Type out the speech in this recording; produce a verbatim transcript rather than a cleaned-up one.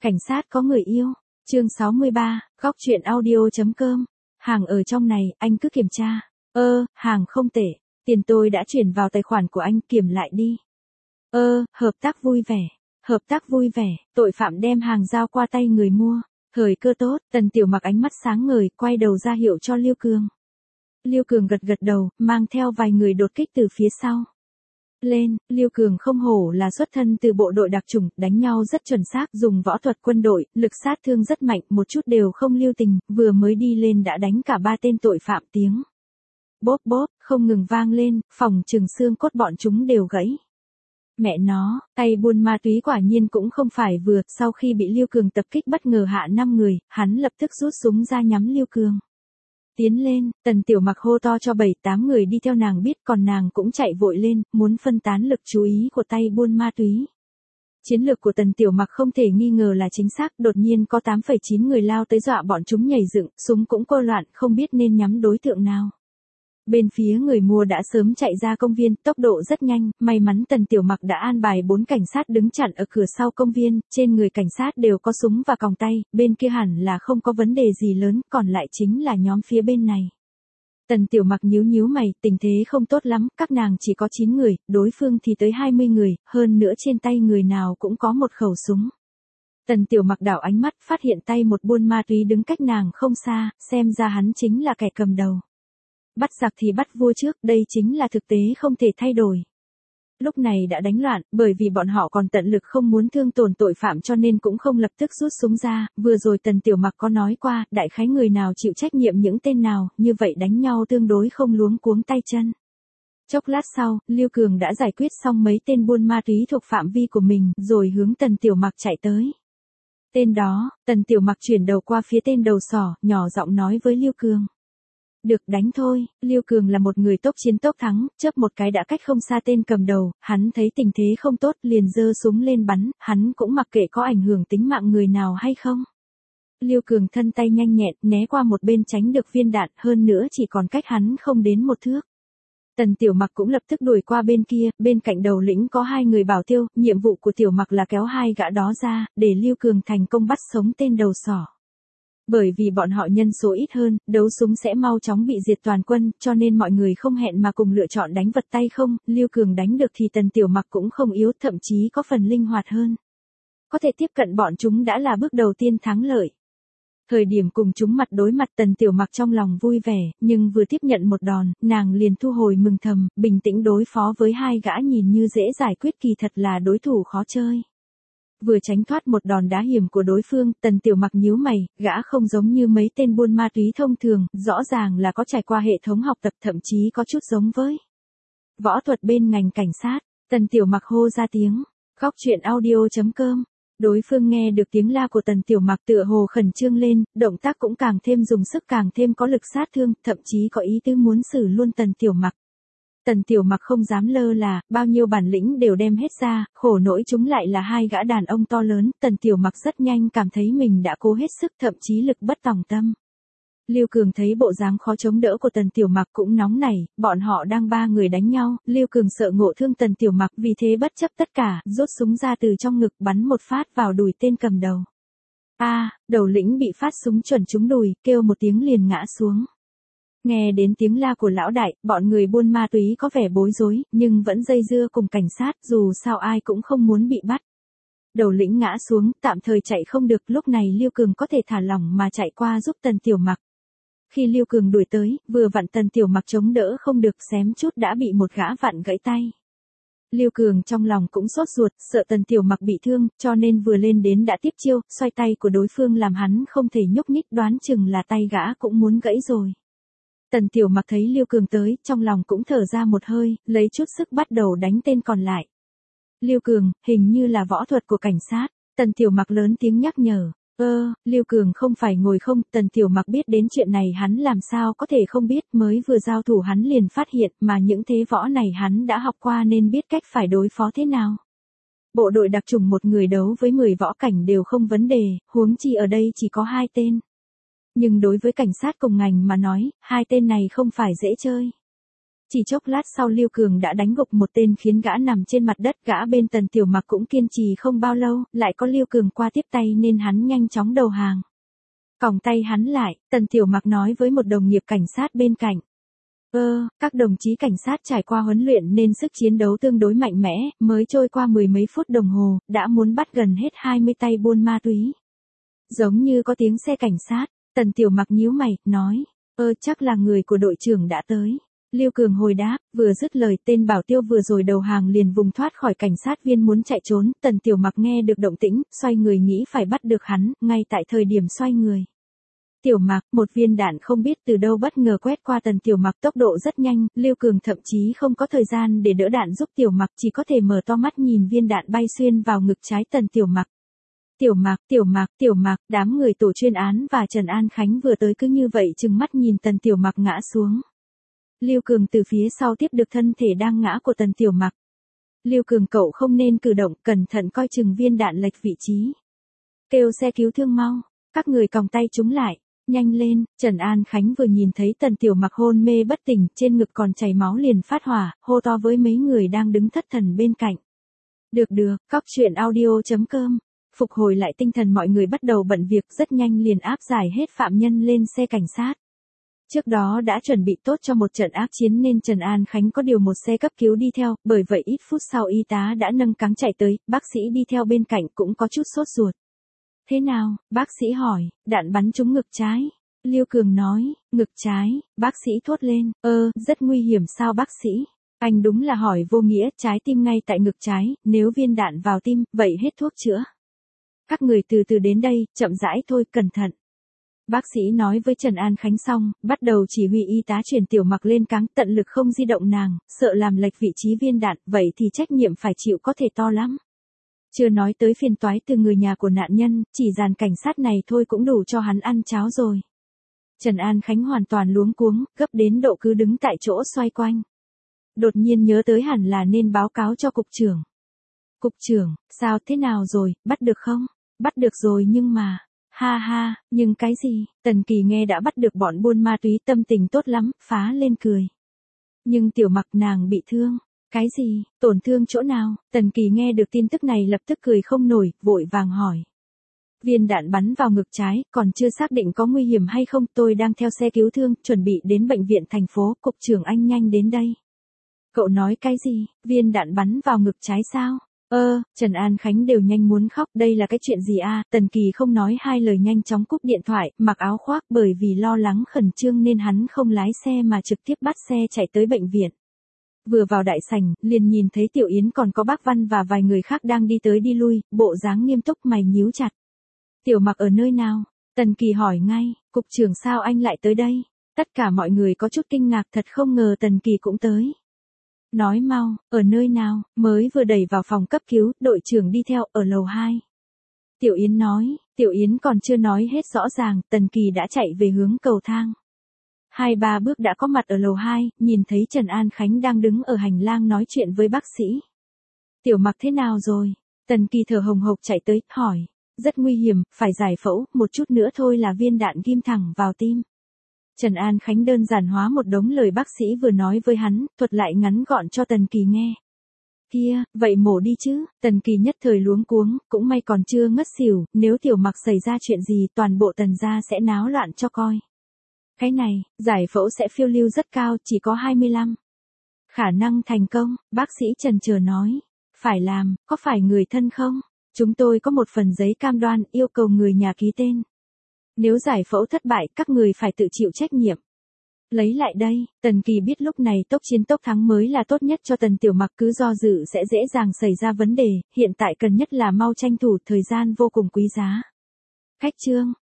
Cảnh sát có người yêu. Chương sáu mươi ba, góc truyện audio.com. Hàng ở trong này, anh cứ kiểm tra. Ơ, hàng không tệ. Tiền tôi đã chuyển vào tài khoản của anh, kiểm lại đi. Ơ, hợp tác vui vẻ. Hợp tác vui vẻ, tội phạm đem hàng giao qua tay người mua. Thời cơ tốt, Tần Tiểu Mặc ánh mắt sáng ngời, quay đầu ra hiệu cho Liêu Cường. Liêu Cường gật gật đầu, mang theo vài người đột kích từ phía sau. Lên, Liêu Cường không hổ là xuất thân từ bộ đội đặc chủng, đánh nhau rất chuẩn xác, dùng võ thuật quân đội, lực sát thương rất mạnh, một chút đều không lưu tình, vừa mới đi lên đã đánh cả ba tên tội phạm tiếng. Bốp bốp, không ngừng vang lên, phòng trừng xương cốt bọn chúng đều gãy. Mẹ nó, tay buôn ma túy quả nhiên cũng không phải vừa, sau khi bị Liêu Cường tập kích bất ngờ hạ năm người, hắn lập tức rút súng ra nhắm Liêu Cường. Tiến lên, Tần Tiểu Mặc hô to cho bảy tám người đi theo nàng biết, còn nàng cũng chạy vội lên, muốn phân tán lực chú ý của tay buôn ma túy. Chiến lược của Tần Tiểu Mặc không thể nghi ngờ là chính xác, đột nhiên có tám phẩy chín người lao tới dọa bọn chúng nhảy dựng, súng cũng cô loạn, không biết nên nhắm đối tượng nào. Bên phía người mua đã sớm chạy ra công viên, tốc độ rất nhanh, may mắn Tần Tiểu Mặc đã an bài bốn cảnh sát đứng chặn ở cửa sau công viên, trên người cảnh sát đều có súng và còng tay, bên kia hẳn là không có vấn đề gì lớn, còn lại chính là nhóm phía bên này. Tần Tiểu Mặc nhíu nhíu mày, tình thế không tốt lắm, các nàng chỉ có chín người, đối phương thì tới hai mươi người, hơn nữa trên tay người nào cũng có một khẩu súng. Tần Tiểu Mặc đảo ánh mắt, phát hiện tay một buôn ma túy đứng cách nàng không xa, xem ra hắn chính là kẻ cầm đầu. Bắt giặc thì bắt vua trước, đây chính là thực tế không thể thay đổi. Lúc này đã đánh loạn, bởi vì bọn họ còn tận lực không muốn thương tổn tội phạm cho nên cũng không lập tức rút súng ra, vừa rồi Tần Tiểu Mặc có nói qua, đại khái người nào chịu trách nhiệm những tên nào, như vậy đánh nhau tương đối không luống cuống tay chân. Chốc lát sau, Liêu Cường đã giải quyết xong mấy tên buôn ma túy thuộc phạm vi của mình, rồi hướng Tần Tiểu Mặc chạy tới. Tên đó, Tần Tiểu Mặc chuyển đầu qua phía tên đầu sỏ, nhỏ giọng nói với Liêu Cường. Được đánh thôi, Liêu Cường là một người tốc chiến tốc thắng, chớp một cái đã cách không xa tên cầm đầu, hắn thấy tình thế không tốt liền giơ súng lên bắn, hắn cũng mặc kệ có ảnh hưởng tính mạng người nào hay không. Liêu Cường thân tay nhanh nhẹn, né qua một bên tránh được viên đạn, hơn nữa chỉ còn cách hắn không đến một thước. Tần Tiểu Mặc cũng lập tức đuổi qua bên kia, bên cạnh đầu lĩnh có hai người bảo tiêu, nhiệm vụ của Tiểu Mặc là kéo hai gã đó ra, để Liêu Cường thành công bắt sống tên đầu sỏ. Bởi vì bọn họ nhân số ít hơn, đấu súng sẽ mau chóng bị diệt toàn quân, cho nên mọi người không hẹn mà cùng lựa chọn đánh vật tay không, Liêu Cường đánh được thì Tần Tiểu Mặc cũng không yếu, thậm chí có phần linh hoạt hơn. Có thể tiếp cận bọn chúng đã là bước đầu tiên thắng lợi. Thời điểm cùng chúng mặt đối mặt Tần Tiểu Mặc trong lòng vui vẻ, nhưng vừa tiếp nhận một đòn, nàng liền thu hồi mừng thầm, bình tĩnh đối phó với hai gã nhìn như dễ giải quyết kỳ thật là đối thủ khó chơi. Vừa tránh thoát một đòn đá hiểm của đối phương, Tần Tiểu Mặc nhíu mày, gã không giống như mấy tên buôn ma túy thông thường, rõ ràng là có trải qua hệ thống học tập, thậm chí có chút giống với võ thuật bên ngành cảnh sát. Tần Tiểu Mặc hô ra tiếng, góc truyện audio.com. Đối phương nghe được tiếng la của Tần Tiểu Mặc tựa hồ khẩn trương lên, động tác cũng càng thêm dùng sức, càng thêm có lực sát thương, thậm chí có ý tứ muốn xử luôn Tần Tiểu Mặc. Tần Tiểu Mặc không dám lơ là, bao nhiêu bản lĩnh đều đem hết ra, khổ nỗi chúng lại là hai gã đàn ông to lớn, Tần Tiểu Mặc rất nhanh cảm thấy mình đã cố hết sức, thậm chí lực bất tòng tâm. Liêu Cường thấy bộ dáng khó chống đỡ của Tần Tiểu Mặc cũng nóng nảy, bọn họ đang ba người đánh nhau, Liêu Cường sợ ngộ thương Tần Tiểu Mặc, vì thế bất chấp tất cả, rút súng ra từ trong ngực bắn một phát vào đùi tên cầm đầu. A, à, đầu lĩnh bị phát súng chuẩn trúng đùi, kêu một tiếng liền ngã xuống. Nghe đến tiếng la của lão đại, bọn người buôn ma túy có vẻ bối rối, nhưng vẫn dây dưa cùng cảnh sát, dù sao ai cũng không muốn bị bắt. Đầu lĩnh ngã xuống, tạm thời chạy không được, lúc này Liêu Cường có thể thả lỏng mà chạy qua giúp Tần Tiểu Mặc. Khi Liêu Cường đuổi tới, vừa vặn Tần Tiểu Mặc chống đỡ không được, xém chút đã bị một gã vặn gãy tay. Liêu Cường trong lòng cũng sốt ruột, sợ Tần Tiểu Mặc bị thương, cho nên vừa lên đến đã tiếp chiêu, xoay tay của đối phương làm hắn không thể nhúc nhích, đoán chừng là tay gã cũng muốn gãy rồi. Tần Tiểu Mặc thấy Liêu Cường tới, trong lòng cũng thở ra một hơi, lấy chút sức bắt đầu đánh tên còn lại. Liêu Cường, hình như là võ thuật của cảnh sát. Tần Tiểu Mặc lớn tiếng nhắc nhở. Ơ, Liêu Cường không phải ngồi không, Tần Tiểu Mặc biết đến chuyện này hắn làm sao có thể không biết, mới vừa giao thủ hắn liền phát hiện mà những thế võ này hắn đã học qua nên biết cách phải đối phó thế nào. Bộ đội đặc chủng một người đấu với mười võ cảnh đều không vấn đề, huống chi ở đây chỉ có hai tên. Nhưng đối với cảnh sát cùng ngành mà nói, hai tên này không phải dễ chơi. Chỉ chốc lát sau Lưu Cường đã đánh gục một tên khiến gã nằm trên mặt đất, gã bên Tần Tiểu Mặc cũng kiên trì không bao lâu, lại có Lưu Cường qua tiếp tay nên hắn nhanh chóng đầu hàng. Còng tay hắn lại, Tần Tiểu Mặc nói với một đồng nghiệp cảnh sát bên cạnh. Ơ, các đồng chí cảnh sát trải qua huấn luyện nên sức chiến đấu tương đối mạnh mẽ, mới trôi qua mười mấy phút đồng hồ, đã muốn bắt gần hết hai mươi tay buôn ma túy. Giống như có tiếng xe cảnh sát, Tần Tiểu Mặc nhíu mày, nói, ơ chắc là người của đội trưởng đã tới. Lưu Cường hồi đáp, vừa dứt lời tên bảo tiêu vừa rồi đầu hàng liền vùng thoát khỏi cảnh sát viên muốn chạy trốn, Tần Tiểu Mặc nghe được động tĩnh, xoay người nghĩ phải bắt được hắn, ngay tại thời điểm xoay người. Tiểu Mặc, một viên đạn không biết từ đâu bất ngờ quét qua Tần Tiểu Mặc tốc độ rất nhanh, Lưu Cường thậm chí không có thời gian để đỡ đạn giúp Tiểu Mặc, chỉ có thể mở to mắt nhìn viên đạn bay xuyên vào ngực trái Tần Tiểu Mặc. Tiểu Mặc, Tiểu Mặc, Tiểu Mặc, đám người tổ chuyên án và Trần An Khánh vừa tới cứ như vậy trừng mắt nhìn Tần Tiểu Mặc ngã xuống. Lưu Cường từ phía sau tiếp được thân thể đang ngã của Tần Tiểu Mặc. Lưu Cường cậu không nên cử động, cẩn thận coi chừng viên đạn lệch vị trí. Kêu xe cứu thương mau, các người còng tay chúng lại, nhanh lên. Trần An Khánh vừa nhìn thấy Tần Tiểu Mặc hôn mê bất tỉnh, trên ngực còn chảy máu liền phát hỏa, hô to với mấy người đang đứng thất thần bên cạnh. Được được, cóc truyện audio chấm com. Phục hồi lại tinh thần mọi người bắt đầu bận việc, rất nhanh liền áp giải hết phạm nhân lên xe cảnh sát. Trước đó đã chuẩn bị tốt cho một trận ác chiến nên Trần An Khánh có điều một xe cấp cứu đi theo, bởi vậy ít phút sau y tá đã nâng cáng chạy tới, bác sĩ đi theo bên cạnh cũng có chút sốt ruột. Thế nào, bác sĩ hỏi, đạn bắn trúng ngực trái. Lưu Cường nói, ngực trái, bác sĩ thốt lên, ơ, rất nguy hiểm sao bác sĩ? Anh đúng là hỏi vô nghĩa, trái tim ngay tại ngực trái, nếu viên đạn vào tim, vậy hết thuốc chữa. Các người từ từ đến đây, chậm rãi thôi, cẩn thận. Bác sĩ nói với Trần An Khánh xong, bắt đầu chỉ huy y tá chuyển Tiểu Mặc lên cáng, tận lực không di động nàng, sợ làm lệch vị trí viên đạn, vậy thì trách nhiệm phải chịu có thể to lắm. Chưa nói tới phiền toái từ người nhà của nạn nhân, chỉ dàn cảnh sát này thôi cũng đủ cho hắn ăn cháo rồi. Trần An Khánh hoàn toàn luống cuống, gấp đến độ cứ đứng tại chỗ xoay quanh. Đột nhiên nhớ tới hẳn là nên báo cáo cho cục trưởng. Cục trưởng, sao thế nào rồi, bắt được không? Bắt được rồi nhưng mà... Ha ha, nhưng cái gì? Tần Kỳ nghe đã bắt được bọn buôn ma túy, tâm tình tốt lắm, phá lên cười. Nhưng Tiểu Mặc nàng bị thương. Cái gì? Tổn thương chỗ nào? Tần Kỳ nghe được tin tức này lập tức cười không nổi, vội vàng hỏi. Viên đạn bắn vào ngực trái, còn chưa xác định có nguy hiểm hay không, tôi đang theo xe cứu thương, chuẩn bị đến bệnh viện thành phố, cục trưởng anh nhanh đến đây. Cậu nói cái gì? Viên đạn bắn vào ngực trái sao? Ơ, Trần An Khánh đều nhanh muốn khóc, đây là cái chuyện gì à? Tần Kỳ không nói hai lời nhanh chóng cúp điện thoại, mặc áo khoác, bởi vì lo lắng khẩn trương nên hắn không lái xe mà trực tiếp bắt xe chạy tới bệnh viện. Vừa vào đại sảnh, liền nhìn thấy Tiểu Yến còn có bác Văn và vài người khác đang đi tới đi lui, bộ dáng nghiêm túc, mày nhíu chặt. Tiểu Mặc ở nơi nào? Tần Kỳ hỏi ngay, cục trưởng sao anh lại tới đây? Tất cả mọi người có chút kinh ngạc, thật không ngờ Tần Kỳ cũng tới. Nói mau, ở nơi nào? Mới vừa đẩy vào phòng cấp cứu, đội trưởng đi theo, ở lầu hai. Tiểu Yến nói, Tiểu Yến còn chưa nói hết rõ ràng, Tần Kỳ đã chạy về hướng cầu thang. Hai ba bước đã có mặt ở lầu hai, nhìn thấy Trần An Khánh đang đứng ở hành lang nói chuyện với bác sĩ. Tiểu Mặc thế nào rồi? Tần Kỳ thở hồng hộc chạy tới, hỏi. Rất nguy hiểm, phải giải phẫu, một chút nữa thôi là viên đạn ghim thẳng vào tim. Trần An Khánh đơn giản hóa một đống lời bác sĩ vừa nói với hắn, thuật lại ngắn gọn cho Tần Kỳ nghe. Kia, vậy mổ đi chứ? Tần Kỳ nhất thời luống cuống, cũng may còn chưa ngất xỉu, nếu Tiểu Mặc xảy ra chuyện gì toàn bộ Tần gia sẽ náo loạn cho coi. Cái này, giải phẫu sẽ phiêu lưu rất cao, chỉ có hai mươi lăm. Khả năng thành công, bác sĩ chần chờ nói. Phải làm, có phải người thân không? Chúng tôi có một phần giấy cam đoan, yêu cầu người nhà ký tên. Nếu giải phẫu thất bại, các người phải tự chịu trách nhiệm. Lấy lại đây, Tần Kỳ biết lúc này tốc chiến tốc thắng mới là tốt nhất cho Tần Tiểu Mặc, cứ do dự sẽ dễ dàng xảy ra vấn đề, hiện tại cần nhất là mau tranh thủ, thời gian vô cùng quý giá. Cách chương